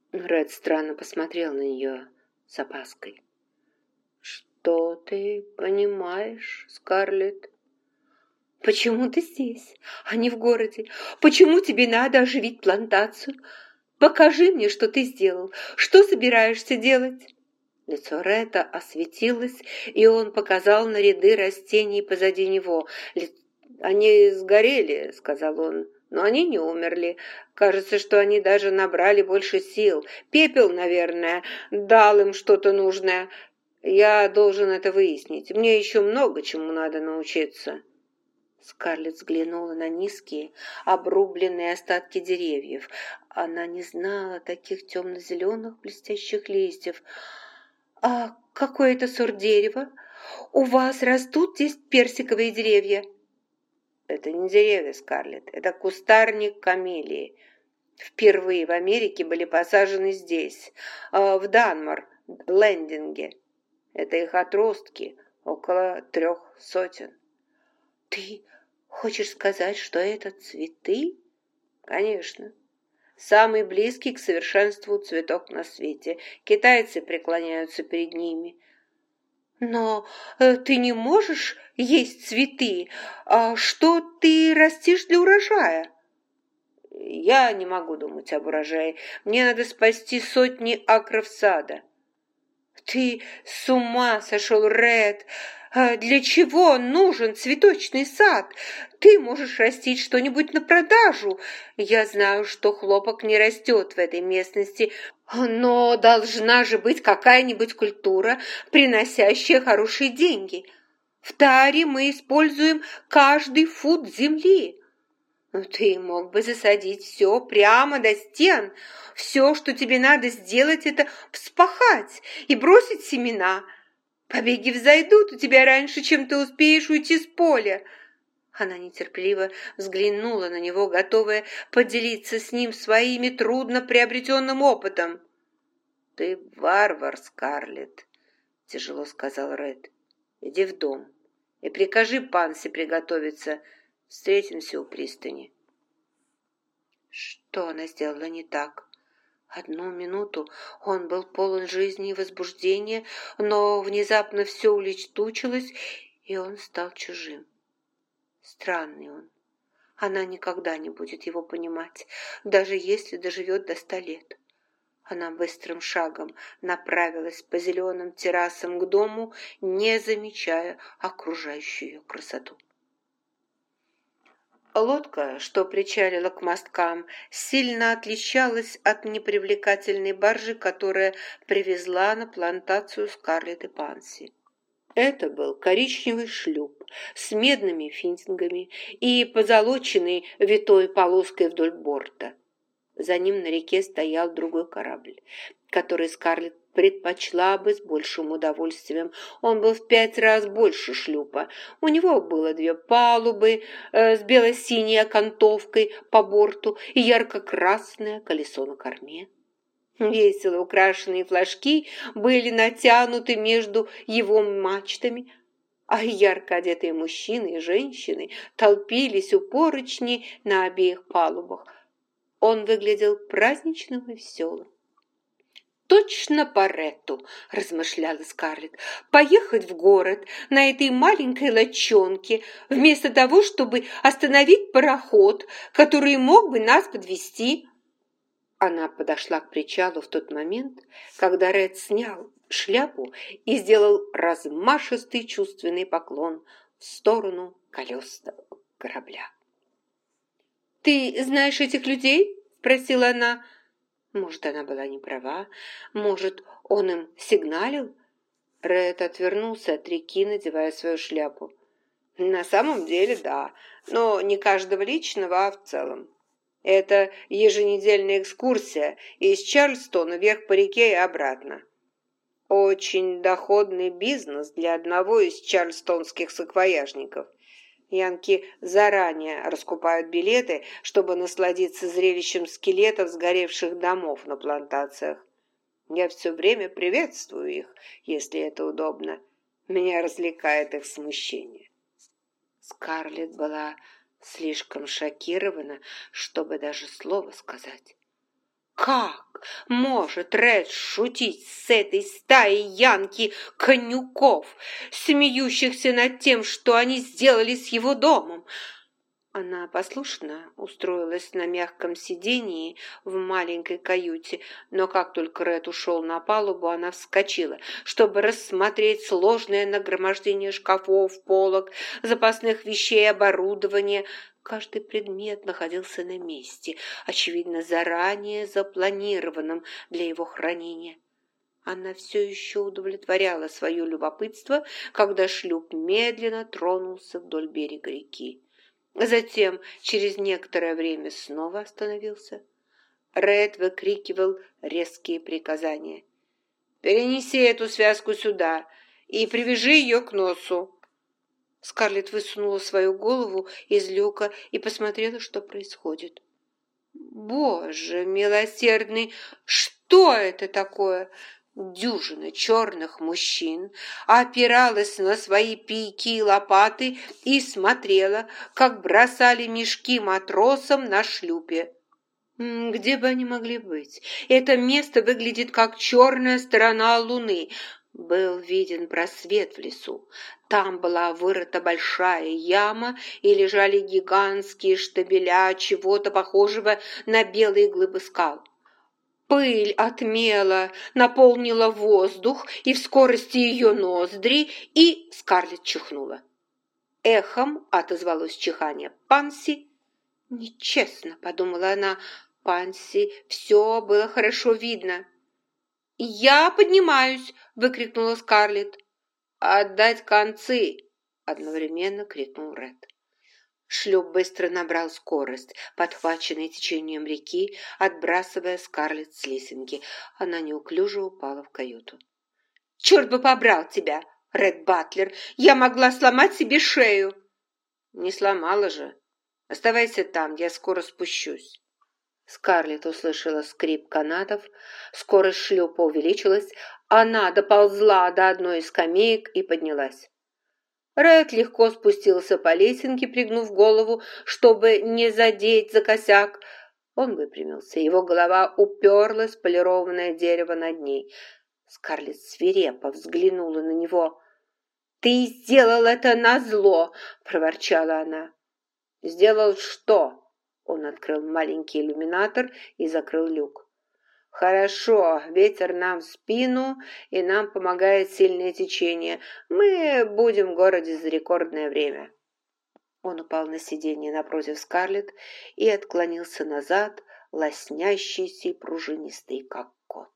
Ред странно посмотрел на нее с опаской. «Что ты понимаешь, Скарлетт?» «Почему ты здесь, а не в городе? Почему тебе надо оживить плантацию? Покажи мне, что ты сделал. Что собираешься делать?» Лицо Ретта осветилось, и он показал на ряды растений позади него. «Они сгорели», — сказал он, — «но они не умерли. Кажется, что они даже набрали больше сил. Пепел, наверное, дал им что-то нужное. Я должен это выяснить. Мне еще много чему надо научиться». Скарлетт взглянула на низкие, обрубленные остатки деревьев. Она не знала таких темно-зеленых блестящих листьев. «А какой это сорт дерева? У вас растут здесь персиковые деревья?» «Это не деревья, Скарлетт, это кустарник камелии. Впервые в Америке были посажены здесь, в Данмор-Лендинге. Это их отростки, около 300. «Ты хочешь сказать, что это цветы?» «Конечно. Самый близкий к совершенству цветок на свете. Китайцы преклоняются перед ними». «Но ты не можешь есть цветы. А что ты растишь для урожая?» «Я не могу думать об урожае. Мне надо спасти сотни акров сада». «Ты с ума сошел, Ред! Для чего нужен цветочный сад? Ты можешь растить что-нибудь на продажу. Я знаю, что хлопок не растет в этой местности, но должна же быть какая-нибудь культура, приносящая хорошие деньги. В таре мы используем каждый фут земли». «Ну, ты мог бы засадить все прямо до стен. Все, что тебе надо сделать, это вспахать и бросить семена. Побеги взойдут у тебя раньше, чем ты успеешь уйти с поля». Она нетерпеливо взглянула на него, готовая поделиться с ним своими трудно приобретенным опытом. «Ты варвар, Скарлетт», — тяжело сказал Ред. «Иди в дом и прикажи Пансе приготовиться. Встретимся у пристани». Что она сделала не так? Одну минуту он был полон жизни и возбуждения, но внезапно все улетучилось, и он стал чужим. Странный он. Она никогда не будет его понимать, даже если доживет до 100 лет. Она быстрым шагом направилась по зеленым террасам к дому, не замечая окружающую ее красоту. Лодка, что причалила к мосткам, сильно отличалась от непривлекательной баржи, которая привезла на плантацию Скарлетт и Панси. Это был коричневый шлюп с медными финтингами и позолоченной витой полоской вдоль борта. За ним на реке стоял другой корабль, который Скарлетт предпочла бы с большим удовольствием. Он был в 5 раз больше шлюпа. У него было 2 палубы с бело-синей окантовкой по борту и ярко-красное колесо на корме. Весело украшенные флажки были натянуты между его мачтами, а ярко одетые мужчины и женщины толпились у поручней на обеих палубах. Он выглядел праздничным и веселым. «Точно по Ретту», – размышляла Скарлетт, – «поехать в город на этой маленькой лодчонке, вместо того, чтобы остановить пароход, который мог бы нас подвезти». Она подошла к причалу в тот момент, когда Ред снял шляпу и сделал размашистый чувственный поклон в сторону колесного корабля. «Ты знаешь этих людей?» – спросила она. Может, она была не права, может, он им сигналил? Ред отвернулся от реки, надевая свою шляпу. «На самом деле, да, но не каждого личного, а в целом. Это еженедельная экскурсия из Чарльстона вверх по реке и обратно. Очень доходный бизнес для одного из чарльстонских саквояжников. Янки заранее раскупают билеты, чтобы насладиться зрелищем скелетов сгоревших домов на плантациях. Я все время приветствую их, если это удобно. Меня развлекает их смущение». Скарлетт была слишком шокирована, чтобы даже слова сказать. Как может Ред шутить с этой стаей янки-конюков, смеющихся над тем, что они сделали с его домом? Она послушно устроилась на мягком сидении в маленькой каюте, но как только Ред ушел на палубу, она вскочила, чтобы рассмотреть сложное нагромождение шкафов, полок, запасных вещей, оборудования. Каждый предмет находился на месте, очевидно, заранее запланированном для его хранения. Она все еще удовлетворяла свое любопытство, когда шлюп медленно тронулся вдоль берега реки. Затем, через некоторое время, снова остановился. Ред выкрикивал резкие приказания. «Перенеси эту связку сюда и привяжи ее к носу». Скарлетт высунула свою голову из люка и посмотрела, что происходит. «Боже милосердный, что это такое?» Дюжина черных мужчин опиралась на свои пики и лопаты и смотрела, как бросали мешки матросам на шлюпе. Где бы они могли быть? Это место выглядит как черная сторона луны. Был виден просвет в лесу. Там была вырыта большая яма и лежали гигантские штабеля чего-то похожего на белые глыбы скал. Пыль от мела наполнила воздух и в скорости ее ноздри, и Скарлетт чихнула. Эхом отозвалось чихание Панси. «Нечестно», — подумала она, — Панси все было хорошо видно. «Я поднимаюсь!» — выкрикнула Скарлетт. «Отдать концы!» — одновременно крикнул Ред. Шлюп быстро набрал скорость, подхваченный течением реки, отбрасывая Скарлетт с лесенки. Она неуклюже упала в каюту. «Черт бы побрал тебя, Ред Батлер! Я могла сломать себе шею!» «Не сломала же. Оставайся там, я скоро спущусь». Скарлетт услышала скрип канатов, скорость шлюпа увеличилась, она доползла до одной из скамеек и поднялась. Ред легко спустился по лесенке, пригнув голову, чтобы не задеть за косяк. Он выпрямился, его голова уперлась в полированное дерево над ней. Скарлетт свирепо взглянула на него. «Ты сделал это назло!» — проворчала она. «Сделал что?» Он открыл маленький иллюминатор и закрыл люк. «Хорошо, ветер нам в спину, и нам помогает сильное течение. Мы будем в городе за рекордное время». Он упал на сиденье напротив Скарлетт и отклонился назад, лоснящийся и пружинистый, как кот.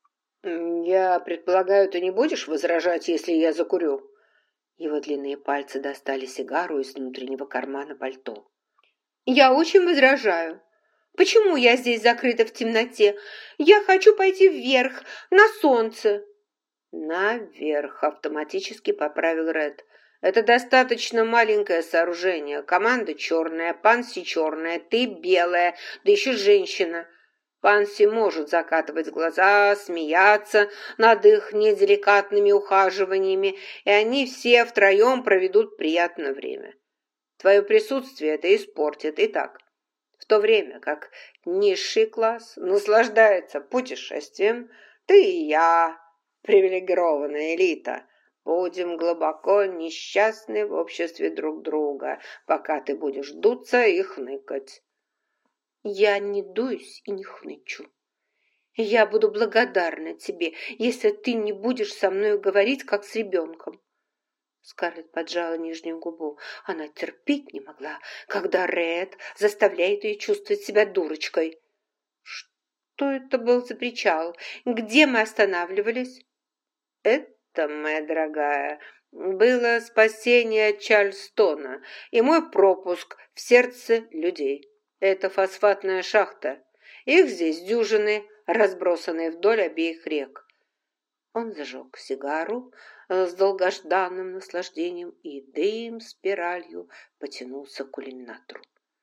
«Я предполагаю, ты не будешь возражать, если я закурю?» Его длинные пальцы достали сигару из внутреннего кармана пальто. «Я очень возражаю. Почему я здесь закрыта в темноте? Я хочу пойти вверх, на солнце». «Наверх», — автоматически поправил Ред. «Это достаточно маленькое сооружение. Команда черная, Панси черная, ты белая, да еще женщина. Панси может закатывать глаза, смеяться над их неделикатными ухаживаниями, и они все втроем проведут приятное время. Твое присутствие это испортит. Итак, в то время как низший класс наслаждается путешествием, ты и я, привилегированная элита, будем глубоко несчастны в обществе друг друга, пока ты будешь дуться и хныкать». «Я не дуюсь и не хнычу. Я буду благодарна тебе, если ты не будешь со мной говорить, как с ребенком». Скарлетт поджала нижнюю губу. Она терпеть не могла, когда Ред заставляет ее чувствовать себя дурочкой. «Что это был за причал? Где мы останавливались?» «Это, моя дорогая, было спасение Чарльстона и мой пропуск в сердце людей. Это фосфатная шахта. Их здесь дюжины, разбросанные вдоль обеих рек». Он зажег сигару с долгожданным наслаждением, и дым спиралью потянулся к иллюминатору.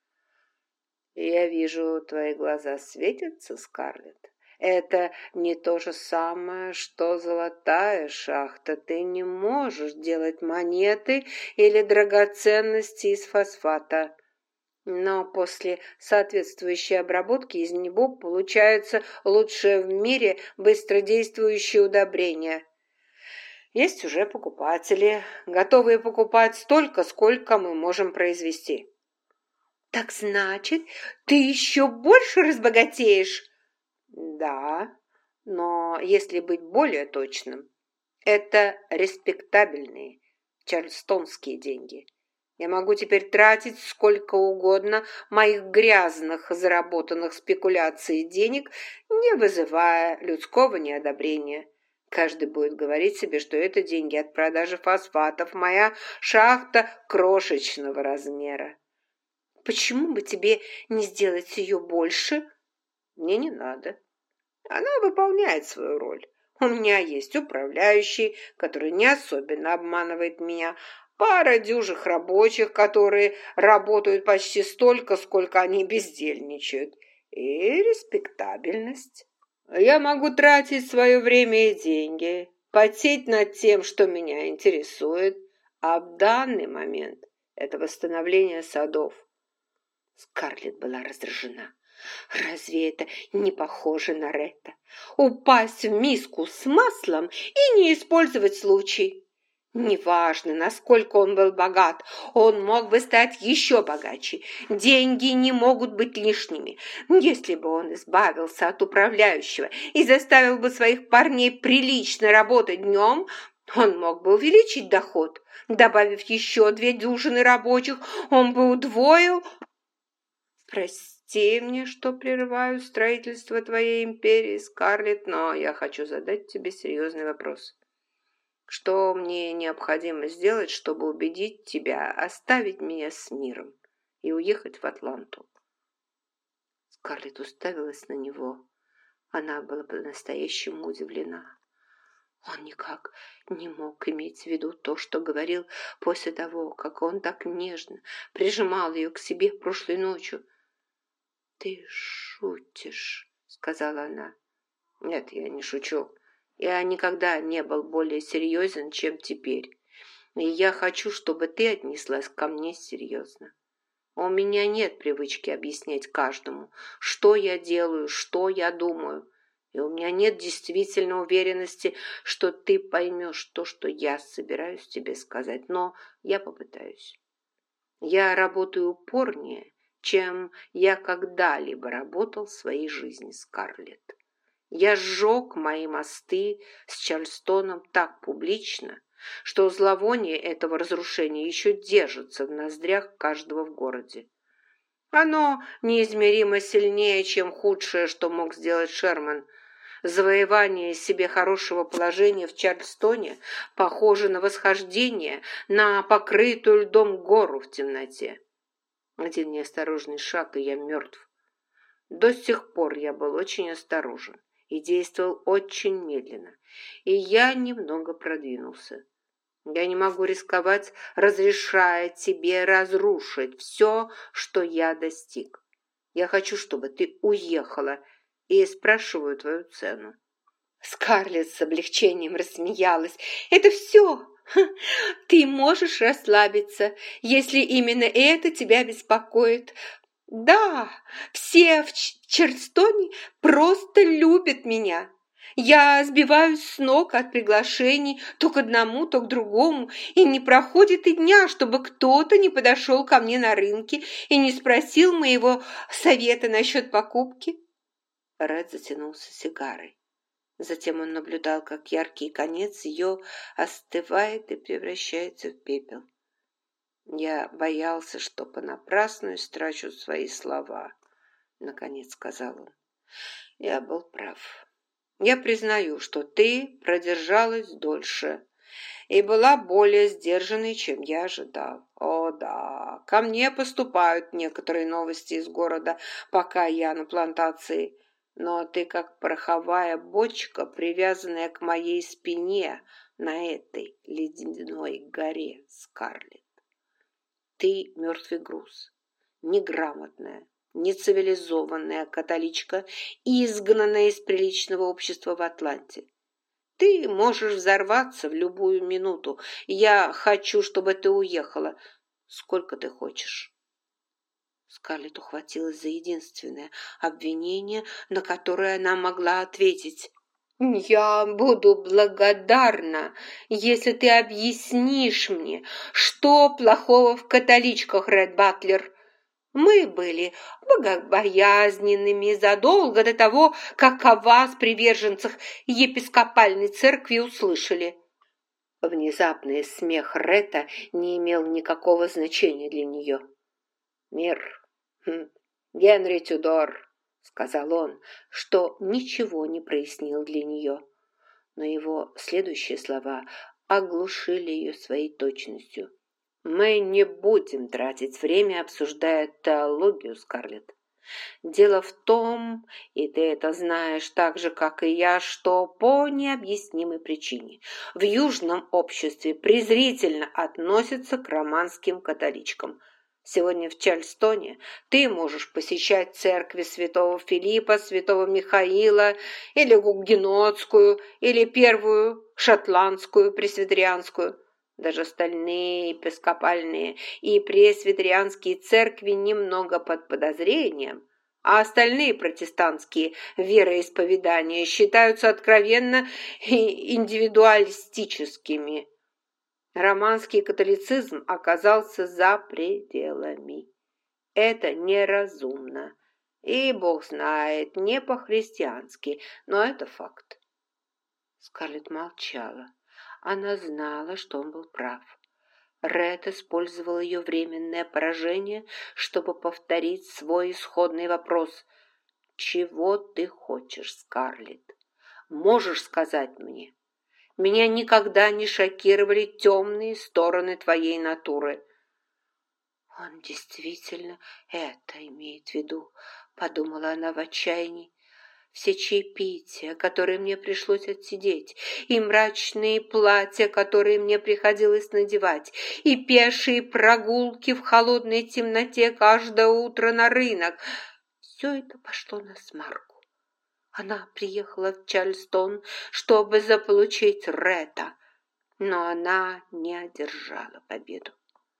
«Я вижу, твои глаза светятся, Скарлетт. Это не то же самое, что золотая шахта. Ты не можешь делать монеты или драгоценности из фосфата». Но после соответствующей обработки из него получаются лучшие в мире быстродействующие удобрения. Есть уже покупатели, готовые покупать столько, сколько мы можем произвести. Так значит, ты еще больше разбогатеешь? Да, но если быть более точным, это респектабельные чарльстонские деньги. Я могу теперь тратить сколько угодно моих грязных, заработанных спекуляций денег, не вызывая людского неодобрения. Каждый будет говорить себе, что это деньги от продажи фосфатов, моя шахта крошечного размера. Почему бы тебе не сделать ее больше? Мне не надо. Она выполняет свою роль. У меня есть управляющий, который не особенно обманывает меня, пара дюжих рабочих, которые работают почти столько, сколько они бездельничают, и респектабельность. Я могу тратить свое время и деньги, потеть над тем, что меня интересует, а в данный момент это восстановление садов. Скарлетт была раздражена. Разве это не похоже на Ретта? Упасть в миску с маслом и не использовать случай. Неважно, насколько он был богат, он мог бы стать еще богаче. Деньги не могут быть лишними. Если бы он избавился от управляющего и заставил бы своих парней прилично работать днем, он мог бы увеличить доход. Добавив еще 2 дюжины рабочих, он бы удвоил... Прости мне, что прерываю строительство твоей империи, Скарлетт, но я хочу задать тебе серьезный вопрос. Что мне необходимо сделать, чтобы убедить тебя оставить меня с миром и уехать в Атланту? Скарлетт уставилась на него. Она была по-настоящему удивлена. Он никак не мог иметь в виду то, что говорил после того, как он так нежно прижимал ее к себе прошлой ночью. «Ты шутишь», — сказала она. «Нет, я не шучу. Я никогда не был более серьезен, чем теперь. И я хочу, чтобы ты отнеслась ко мне серьезно. У меня нет привычки объяснять каждому, что я делаю, что я думаю. И у меня нет действительной уверенности, что ты поймешь то, что я собираюсь тебе сказать. Но я попытаюсь. Я работаю упорнее, чем я когда-либо работал в своей жизни, Скарлетт. Я сжег мои мосты с Чарльстоном так публично, что зловоние этого разрушения еще держится в ноздрях каждого в городе. Оно неизмеримо сильнее, чем худшее, что мог сделать Шерман. Завоевание себе хорошего положения в Чарльстоне похоже на восхождение на покрытую льдом гору в темноте. Один неосторожный шаг, и я мертв. До сих пор я был очень осторожен и действовал очень медленно, и я немного продвинулся. Я не могу рисковать, разрешая тебе разрушить все, что я достиг. Я хочу, чтобы ты уехала, и спрашиваю твою цену. Скарлетт с облегчением рассмеялась. «Это все! Ты можешь расслабиться, если именно это тебя беспокоит. Да, все в Чарльстоне просто любят меня. Я сбиваюсь с ног от приглашений то к одному, то к другому, и не проходит и дня, чтобы кто-то не подошел ко мне на рынке и не спросил моего совета насчет покупки». Ред затянулся сигарой. Затем он наблюдал, как яркий конец ее остывает и превращается в пепел. «Я боялся, что понапрасну истрачу свои слова», — наконец сказал он. «Я был прав. Я признаю, что ты продержалась дольше и была более сдержанной, чем я ожидал. О, да, ко мне поступают некоторые новости из города, пока я на плантации, но ты как пороховая бочка, привязанная к моей спине на этой ледяной горе, Скарлетт. Ты мертвый груз, неграмотная, нецивилизованная католичка, изгнанная из приличного общества в Атланте. Ты можешь взорваться в любую минуту. Я хочу, чтобы ты уехала. Сколько ты хочешь?» Скарлетт ухватилась за единственное обвинение, на которое она могла ответить. «Я буду благодарна, если ты объяснишь мне, что плохого в католичках, Ред Батлер. Мы были богобоязненными задолго до того, как о вас, приверженцах епископальной церкви, услышали». Внезапный смех Ретта не имел никакого значения для нее. «Мир, Генри Тюдор», — сказал он, что ничего не прояснил для нее. Но его следующие слова оглушили ее своей точностью. «Мы не будем тратить время, обсуждая теологию, Скарлетт. Дело в том, и ты это знаешь так же, как и я, что по необъяснимой причине в южном обществе презрительно относятся к романским католичкам. Сегодня в Чарльстоне ты можешь посещать церкви святого Филиппа, святого Михаила, или гугенотскую, или первую шотландскую пресвитерианскую. Даже остальные епископальные и пресвитерианские церкви немного под подозрением, а остальные протестантские вероисповедания считаются откровенно индивидуалистическими. Романский католицизм оказался за пределами. Это неразумно. И, Бог знает, не по-христиански, но это факт. Скарлетт молчала. Она знала, что он был прав. Ред использовал ее временное поражение, чтобы повторить свой исходный вопрос. «Чего ты хочешь, Скарлетт? Можешь сказать мне? Меня никогда не шокировали темные стороны твоей натуры». «Он действительно это имеет в виду», — подумала она в отчаянии. «Все чаепития, которые мне пришлось отсидеть, и мрачные платья, которые мне приходилось надевать, и пешие прогулки в холодной темноте каждое утро на рынок — все это пошло насмарку. Она приехала в Чарльстон, чтобы заполучить Ретта, но она не одержала победу.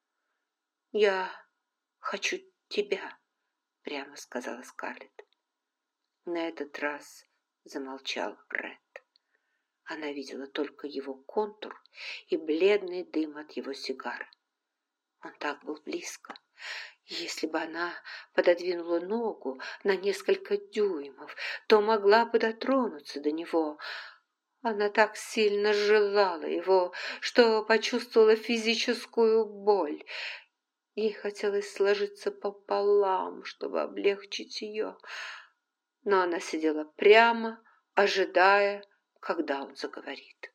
«Я хочу тебя», — прямо сказала Скарлетт. На этот раз замолчал Ред. Она видела только его контур и бледный дым от его сигары. Он так был близко. Если бы она пододвинула ногу на несколько дюймов, то могла бы дотронуться до него. Она так сильно желала его, что почувствовала физическую боль. Ей хотелось сложиться пополам, чтобы облегчить ее. Но она сидела прямо, ожидая, когда он заговорит.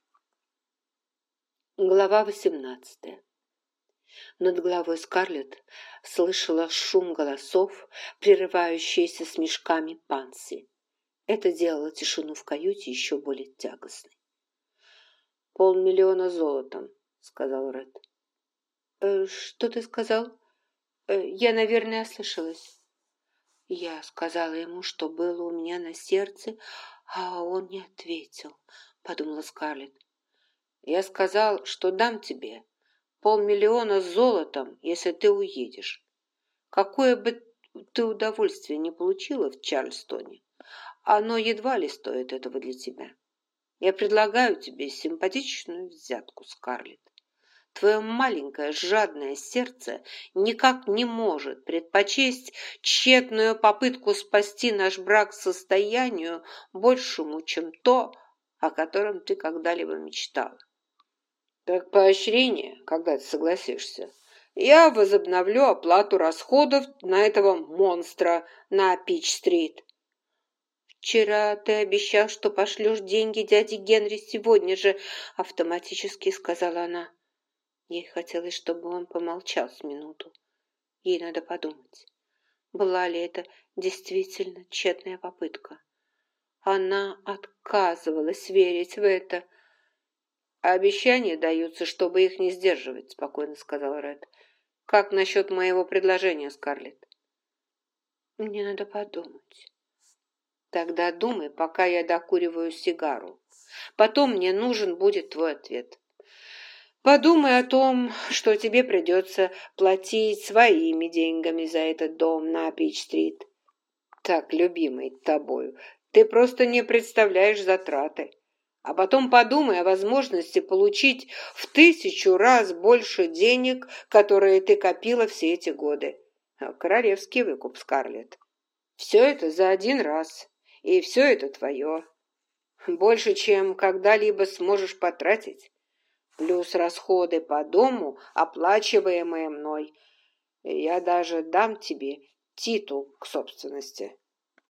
Глава 18. Над головой Скарлетт слышала шум голосов, прерывающиеся смешками Панси. Это делало тишину в каюте еще более тягостной. 500 000 золотом, сказал Ред. Что ты сказал? Я, наверное, ослышалась. Я сказала ему, что было у меня на сердце, а он не ответил, подумала Скарлетт. Я сказал, что дам тебе 500 000 золотом, если ты уедешь. Какое бы ты удовольствие не получила в Чарльстоне, оно едва ли стоит этого для тебя. Я предлагаю тебе симпатичную взятку, Скарлетт. Твое маленькое жадное сердце никак не может предпочесть тщетную попытку спасти наш брак состоянию большему, чем то, о котором ты когда-либо мечтала. Как поощрение, когда ты согласишься, я возобновлю оплату расходов на этого монстра на Пич-стрит. «Вчера ты обещал, что пошлешь деньги дяде Генри сегодня же», — автоматически сказала она. Ей хотелось, чтобы он помолчал с минуту. Ей надо подумать, была ли это действительно тщетная попытка. Она отказывалась верить в это. «Обещания даются, чтобы их не сдерживать», — спокойно сказал Ред. «Как насчет моего предложения, Скарлетт?» «Мне надо подумать». «Тогда думай, пока я докуриваю сигару. Потом мне нужен будет твой ответ». Подумай о том, что тебе придется платить своими деньгами за этот дом на Пич-стрит. Так, любимый тобою, ты просто не представляешь затраты. А потом подумай о возможности получить в 1000 раз больше денег, которые ты копила все эти годы. Королевский выкуп, Скарлетт. Все это за один раз, и все это твое. Больше, чем когда-либо сможешь потратить. Плюс расходы по дому, оплачиваемые мной. Я даже дам тебе титул к собственности.